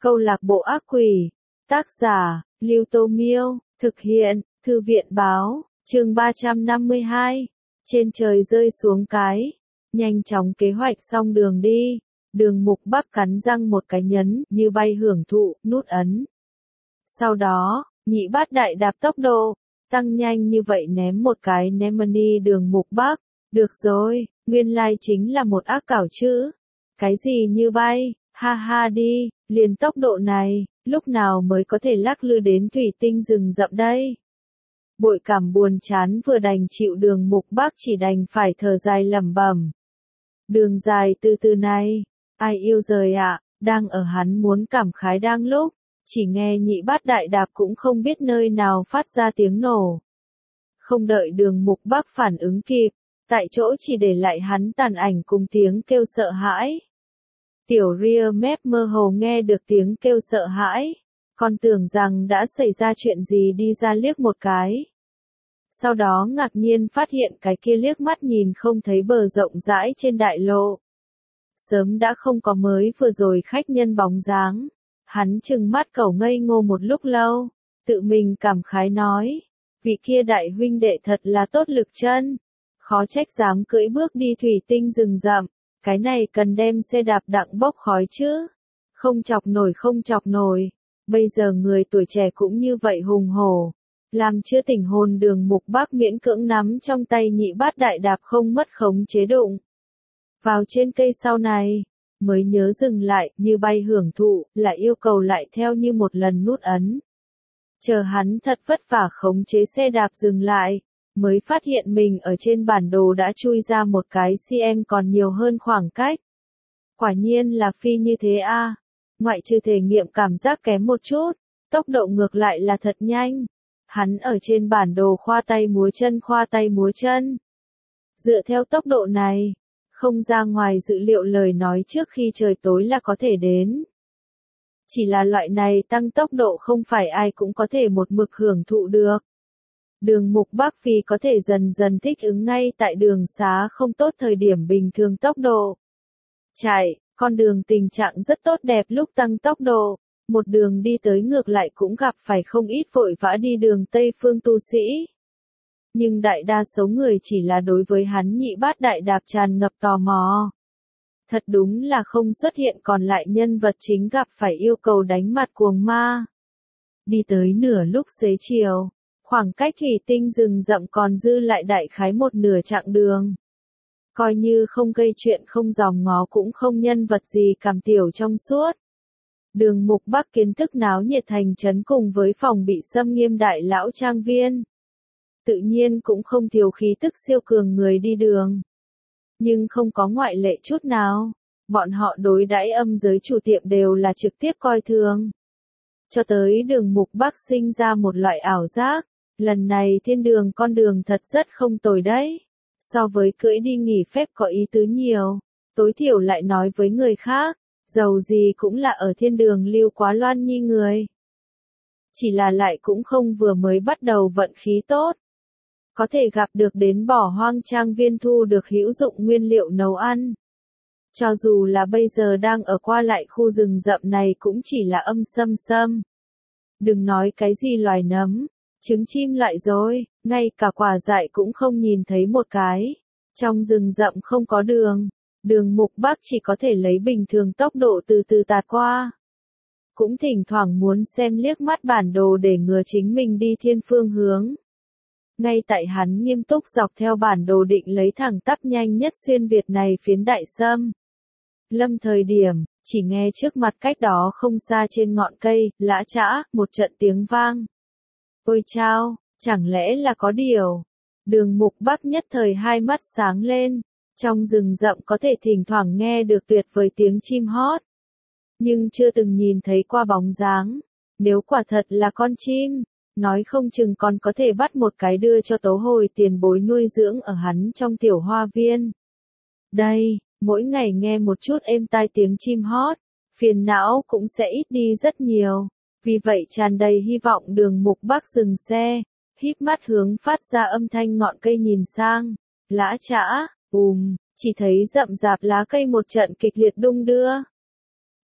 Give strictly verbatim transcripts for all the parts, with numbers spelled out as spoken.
Câu lạc bộ ác quỷ. Tác giả, Lưu Tô Miêu. Thực hiện, Thư viện Báo. Chương ba trăm năm mươi hai. Trên trời rơi xuống cái. Nhanh chóng kế hoạch xong đường đi. Đường Mục Bắc cắn răng một cái nhấn, như bay hưởng thụ, nút ấn. Sau đó, nhị bát đại đạp tốc độ, tăng nhanh như vậy ném một cái Nemani Đường Mục Bắc. Được rồi, nguyên lai chính là một ác cảo chữ. Cái gì như bay, ha ha đi, liền tốc độ này, lúc nào mới có thể lắc lư đến thủy tinh rừng rậm đây. Bội cảm buồn chán vừa đành chịu Đường Mục Bắc chỉ đành phải thở dài lẩm bẩm. Đường dài từ từ này, ai yêu rời ạ, à, đang ở hắn muốn cảm khái đang lúc, chỉ nghe nhị bát đại đạp cũng không biết nơi nào phát ra tiếng nổ. Không đợi Đường Mục Bắc phản ứng kịp, tại chỗ chỉ để lại hắn tàn ảnh cùng tiếng kêu sợ hãi. Tiểu ria mép mơ hồ nghe được tiếng kêu sợ hãi, còn tưởng rằng đã xảy ra chuyện gì đi ra liếc một cái. Sau đó ngạc nhiên phát hiện cái kia liếc mắt nhìn không thấy bờ rộng rãi trên đại lộ. Sớm đã không có mới vừa rồi khách nhân bóng dáng. Hắn trừng mắt cẩu ngây ngô một lúc lâu, tự mình cảm khái nói, vị kia đại huynh đệ thật là tốt lực chân, khó trách dám cưỡi bước đi thủy tinh rừng rậm, cái này cần đem xe đạp đặng bốc khói chứ, không chọc nổi không chọc nổi, bây giờ người tuổi trẻ cũng như vậy hùng hổ, làm chưa tỉnh hồn Đường Mục Bắc miễn cưỡng nắm trong tay nhị bát đại đạp không mất khống chế đụng. Vào trên cây sau này, mới nhớ dừng lại, như bay hưởng thụ, lại yêu cầu lại theo như một lần nút ấn. Chờ hắn thật vất vả khống chế xe đạp dừng lại, mới phát hiện mình ở trên bản đồ đã chui ra một cái cm còn nhiều hơn khoảng cách. Quả nhiên là phi như thế a, à. Ngoại trừ thể nghiệm cảm giác kém một chút, tốc độ ngược lại là thật nhanh. Hắn ở trên bản đồ khoa tay múa chân khoa tay múa chân. Dựa theo tốc độ này, không ra ngoài dự liệu lời nói trước khi trời tối là có thể đến. Chỉ là loại này tăng tốc độ không phải ai cũng có thể một mực hưởng thụ được. Đường Mục Bắc vì có thể dần dần thích ứng ngay tại đường xá không tốt thời điểm bình thường tốc độ. Chạy, con đường tình trạng rất tốt đẹp lúc tăng tốc độ, một đường đi tới ngược lại cũng gặp phải không ít vội vã đi đường Tây phương tu sĩ. Nhưng đại đa số người chỉ là đối với hắn nhị bát đại đạp tràn ngập tò mò. Thật đúng là không xuất hiện còn lại nhân vật chính gặp phải yêu cầu đánh mặt cuồng ma. Đi tới nửa lúc xế chiều, khoảng cách thủy tinh rừng rậm còn dư lại đại khái một nửa chặng đường. Coi như không gây chuyện không dòm ngó cũng không nhân vật gì cảm tiểu trong suốt. Đường Mục Bắc kiến thức náo nhiệt thành trấn cùng với phòng bị xâm nghiêm đại lão trang viên. Tự nhiên cũng không thiếu khí tức siêu cường người đi đường. Nhưng không có ngoại lệ chút nào, bọn họ đối đãi âm giới chủ tiệm đều là trực tiếp coi thường. Cho tới Đường Mục Bắc sinh ra một loại ảo giác, lần này thiên đường con đường thật rất không tồi đấy. So với cưỡi đi nghỉ phép có ý tứ nhiều, tối thiểu lại nói với người khác, dầu gì cũng là ở thiên đường lưu quá loan nhi người. Chỉ là lại cũng không vừa mới bắt đầu vận khí tốt. Có thể gặp được đến bỏ hoang trang viên thu được hữu dụng nguyên liệu nấu ăn. Cho dù là bây giờ đang ở qua lại khu rừng rậm này cũng chỉ là âm sâm sâm. Đừng nói cái gì loài nấm, trứng chim loại rồi, ngay cả quả dại cũng không nhìn thấy một cái. Trong rừng rậm không có đường, Đường Mục Bắc chỉ có thể lấy bình thường tốc độ từ từ tạt qua. Cũng thỉnh thoảng muốn xem liếc mắt bản đồ để ngừa chính mình đi thiên phương hướng. Ngay tại hắn nghiêm túc dọc theo bản đồ định lấy thẳng tắp nhanh nhất xuyên Việt này phiến đại sâm. Lâm thời điểm, chỉ nghe trước mặt cách đó không xa trên ngọn cây, lã chã, một trận tiếng vang. Ôi chao, chẳng lẽ là có điều. Đường Mục Bắc nhất thời hai mắt sáng lên, trong rừng rậm có thể thỉnh thoảng nghe được tuyệt vời tiếng chim hót. Nhưng chưa từng nhìn thấy qua bóng dáng, nếu quả thật là con chim. Nói không chừng còn có thể bắt một cái đưa cho tố hồi tiền bối nuôi dưỡng ở hắn trong tiểu hoa viên. Đây, mỗi ngày nghe một chút êm tai tiếng chim hót, phiền não cũng sẽ ít đi rất nhiều. Vì vậy tràn đầy hy vọng Đường Mục Bắc dừng xe, híp mắt hướng phát ra âm thanh ngọn cây nhìn sang. Lã chã, ùm, chỉ thấy rậm rạp lá cây một trận kịch liệt đung đưa.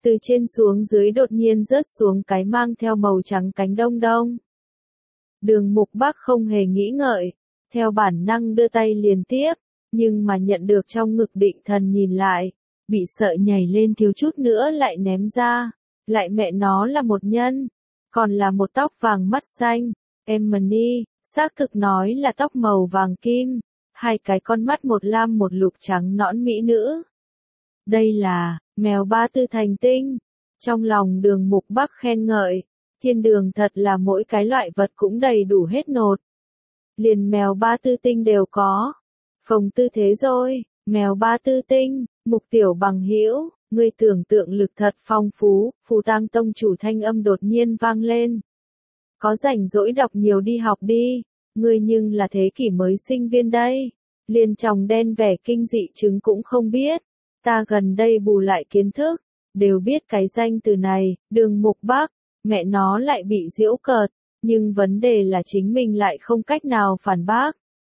Từ trên xuống dưới đột nhiên rớt xuống cái mang theo màu trắng cánh đông đông. Đường Mục Bắc không hề nghĩ ngợi, theo bản năng đưa tay liền tiếp, nhưng mà nhận được trong ngực Định Thần nhìn lại, bị sợ nhảy lên thiếu chút nữa lại ném ra, lại mẹ nó là một nhân, còn là một tóc vàng mắt xanh, Emily, xác thực nói là tóc màu vàng kim, hai cái con mắt một lam một lục trắng nõn mỹ nữ. Đây là, mèo ba tư thành tinh. Trong lòng Đường Mục Bắc khen ngợi, thiên đường thật là mỗi cái loại vật cũng đầy đủ hết nột. Liền mèo ba tư tinh đều có. Phồng tư thế rồi, mèo ba tư tinh, Mục tiểu bằng hữu, ngươi tưởng tượng lực thật phong phú, Phù Tang tông chủ thanh âm đột nhiên vang lên. Có rảnh rỗi đọc nhiều đi học đi, ngươi nhưng là thế kỷ mới sinh viên đây. Liền tròng đen vẻ kinh dị chứng cũng không biết. Ta gần đây bù lại kiến thức, đều biết cái danh từ này, Đường Mục Bắc, mẹ nó lại bị giễu cợt, nhưng vấn đề là chính mình lại không cách nào phản bác.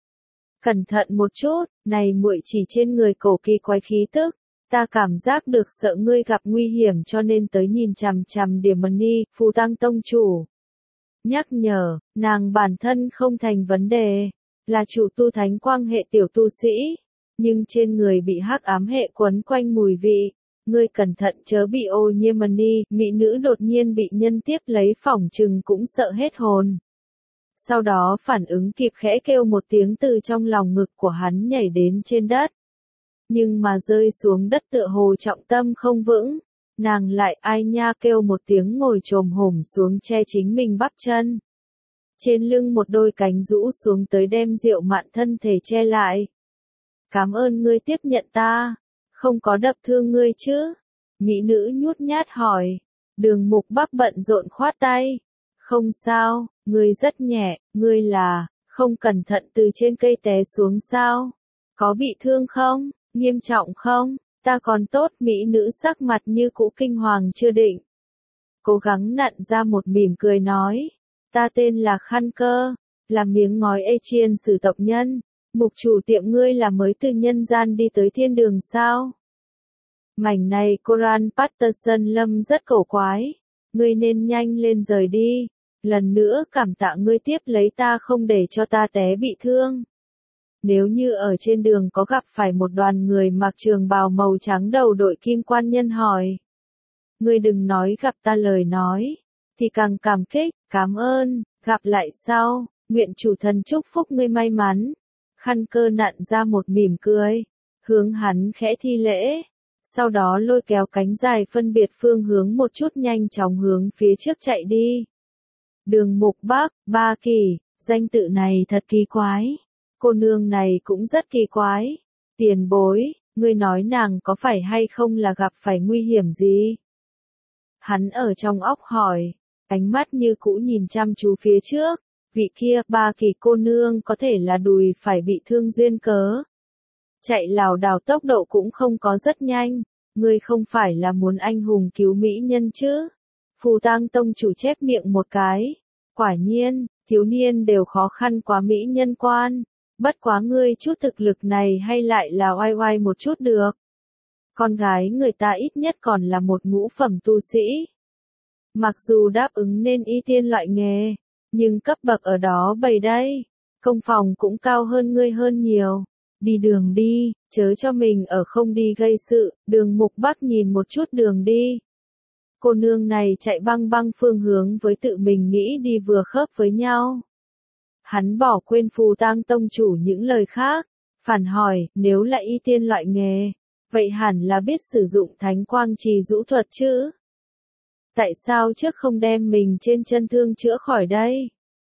Cẩn thận một chút, này muội chỉ trên người cổ kỳ quái khí tức, ta cảm giác được sợ ngươi gặp nguy hiểm cho nên tới nhìn chằm chằm Điểm Mani, Phù Tang tông chủ. Nhắc nhở, nàng bản thân không thành vấn đề, là chủ tu thánh quang hệ tiểu tu sĩ, nhưng trên người bị hắc ám hệ quấn quanh mùi vị, ngươi cẩn thận chớ bị ô nhiễm. Mani, mỹ nữ đột nhiên bị nhân tiếp lấy phỏng chừng cũng sợ hết hồn. Sau đó phản ứng kịp khẽ kêu một tiếng từ trong lòng ngực của hắn nhảy đến trên đất. Nhưng mà rơi xuống đất tựa hồ trọng tâm không vững, nàng lại ai nha kêu một tiếng ngồi chồm hổm xuống che chính mình bắp chân. Trên lưng một đôi cánh rũ xuống tới đem Diệu Mạn thân thể che lại. Cảm ơn ngươi tiếp nhận ta, không có đập thương ngươi chứ? Mỹ nữ nhút nhát hỏi. Đường Mục Bắc bận rộn khoát tay. Không sao, ngươi rất nhẹ, ngươi là, không cẩn thận từ trên cây té xuống sao? Có bị thương không? Nghiêm trọng không? Ta còn tốt. Mỹ nữ sắc mặt như cũ kinh hoàng chưa định. Cố gắng nặn ra một mỉm cười nói. Ta tên là Khăn Cơ, là miếng ngói Aegean sử tộc nhân. Mục chủ tiệm ngươi là mới từ nhân gian đi tới thiên đường sao? Mảnh này Coran Patterson Lâm rất cổ quái. Ngươi nên nhanh lên rời đi. Lần nữa cảm tạ ngươi tiếp lấy ta không để cho ta té bị thương. Nếu như ở trên đường có gặp phải một đoàn người mặc trường bào màu trắng đầu đội kim quan nhân hỏi. Ngươi đừng nói gặp ta lời nói. Thì càng cảm kích, cảm ơn, gặp lại sau, nguyện chủ thần chúc phúc ngươi may mắn. Khăn Cơ nặn ra một mỉm cười, hướng hắn khẽ thi lễ, sau đó lôi kéo cánh dài phân biệt phương hướng một chút nhanh chóng hướng phía trước chạy đi. Đường Mục Bắc, Ba Kỳ, danh tự này thật kỳ quái. Cô nương này cũng rất kỳ quái. Tiền bối, ngươi nói nàng có phải hay không là gặp phải nguy hiểm gì? Hắn ở trong óc hỏi, ánh mắt như cũ nhìn chăm chú phía trước. Vị kia, Ba Kỳ cô nương có thể là đùi phải bị thương duyên cớ. Chạy lảo đảo tốc độ cũng không có rất nhanh. Ngươi không phải là muốn anh hùng cứu mỹ nhân chứ? Phù Tang tông chủ chép miệng một cái. Quả nhiên, thiếu niên đều khó khăn quá mỹ nhân quan. Bất quá ngươi chút thực lực này hay lại là oai oai một chút được. Con gái người ta ít nhất còn là một ngũ phẩm tu sĩ. Mặc dù đáp ứng nên y tiên loại nghề, nhưng cấp bậc ở đó bầy đây. Công phòng cũng cao hơn ngươi hơn nhiều. Đi đường đi, chớ cho mình ở không đi gây sự. Đường Mục Bắc nhìn một chút đường đi. Cô nương này chạy băng băng phương hướng với tự mình nghĩ đi vừa khớp với nhau. Hắn bỏ quên Phù Tang tông chủ những lời khác, phản hỏi, nếu là y tiên loại nghề, vậy hẳn là biết sử dụng thánh quang trì rũ thuật chứ? Tại sao trước không đem mình trên chân thương chữa khỏi đây?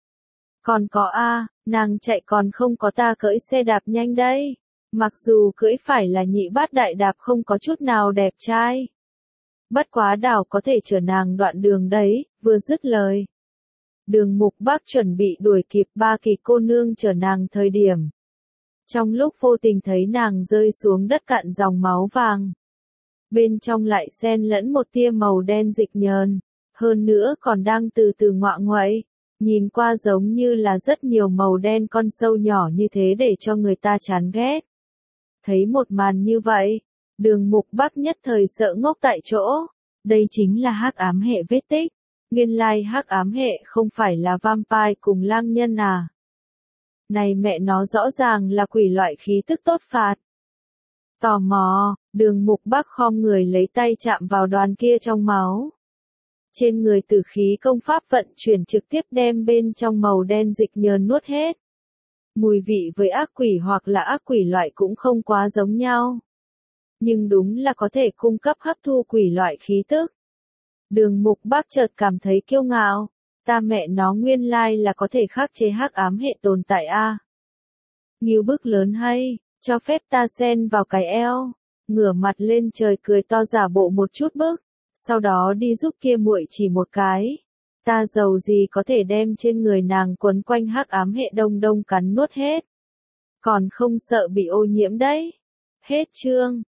Còn có a, nàng chạy còn không có ta cưỡi xe đạp nhanh đây. Mặc dù cưỡi phải là nhị bát đại đạp không có chút nào đẹp trai. Bất quá đảo có thể chở nàng đoạn đường đấy, vừa dứt lời. Đường Mục Bắc chuẩn bị đuổi kịp Ba Kỳ cô nương chở nàng thời điểm. Trong lúc vô tình thấy nàng rơi xuống đất cạn dòng máu vàng. Bên trong lại xen lẫn một tia màu đen dịch nhờn, hơn nữa còn đang từ từ ngoạ nguậy, nhìn qua giống như là rất nhiều màu đen con sâu nhỏ như thế để cho người ta chán ghét. Thấy một màn như vậy, Đường Mục Bắc nhất thời sợ ngốc tại chỗ, Đây chính là hắc ám hệ vết tích. Nguyên lai hắc ám hệ không phải là vampire cùng lang nhân à. Này mẹ nó rõ ràng là quỷ loại khí tức tốt phạt. Tò mò, Đường Mục Bắc khom người lấy tay chạm vào đoàn kia trong máu. Trên người tử khí công pháp vận chuyển trực tiếp đem bên trong màu đen dịch nhờn nuốt hết. Mùi vị với ác quỷ hoặc là ác quỷ loại cũng không quá giống nhau. Nhưng đúng là có thể cung cấp hấp thu quỷ loại khí tức. Đường Mục Bắc chợt cảm thấy kiêu ngạo. Ta mẹ nó nguyên lai là có thể khắc chế hắc ám hệ tồn tại a. Ngưu bức lớn hay, cho phép ta xen vào cái eo. Ngửa mặt lên trời cười to giả bộ một chút bức. Sau đó đi giúp kia muội chỉ một cái. Ta giàu gì có thể đem trên người nàng quấn quanh hắc ám hệ đông đông cắn nuốt hết. Còn không sợ bị ô nhiễm đấy. Hết chương.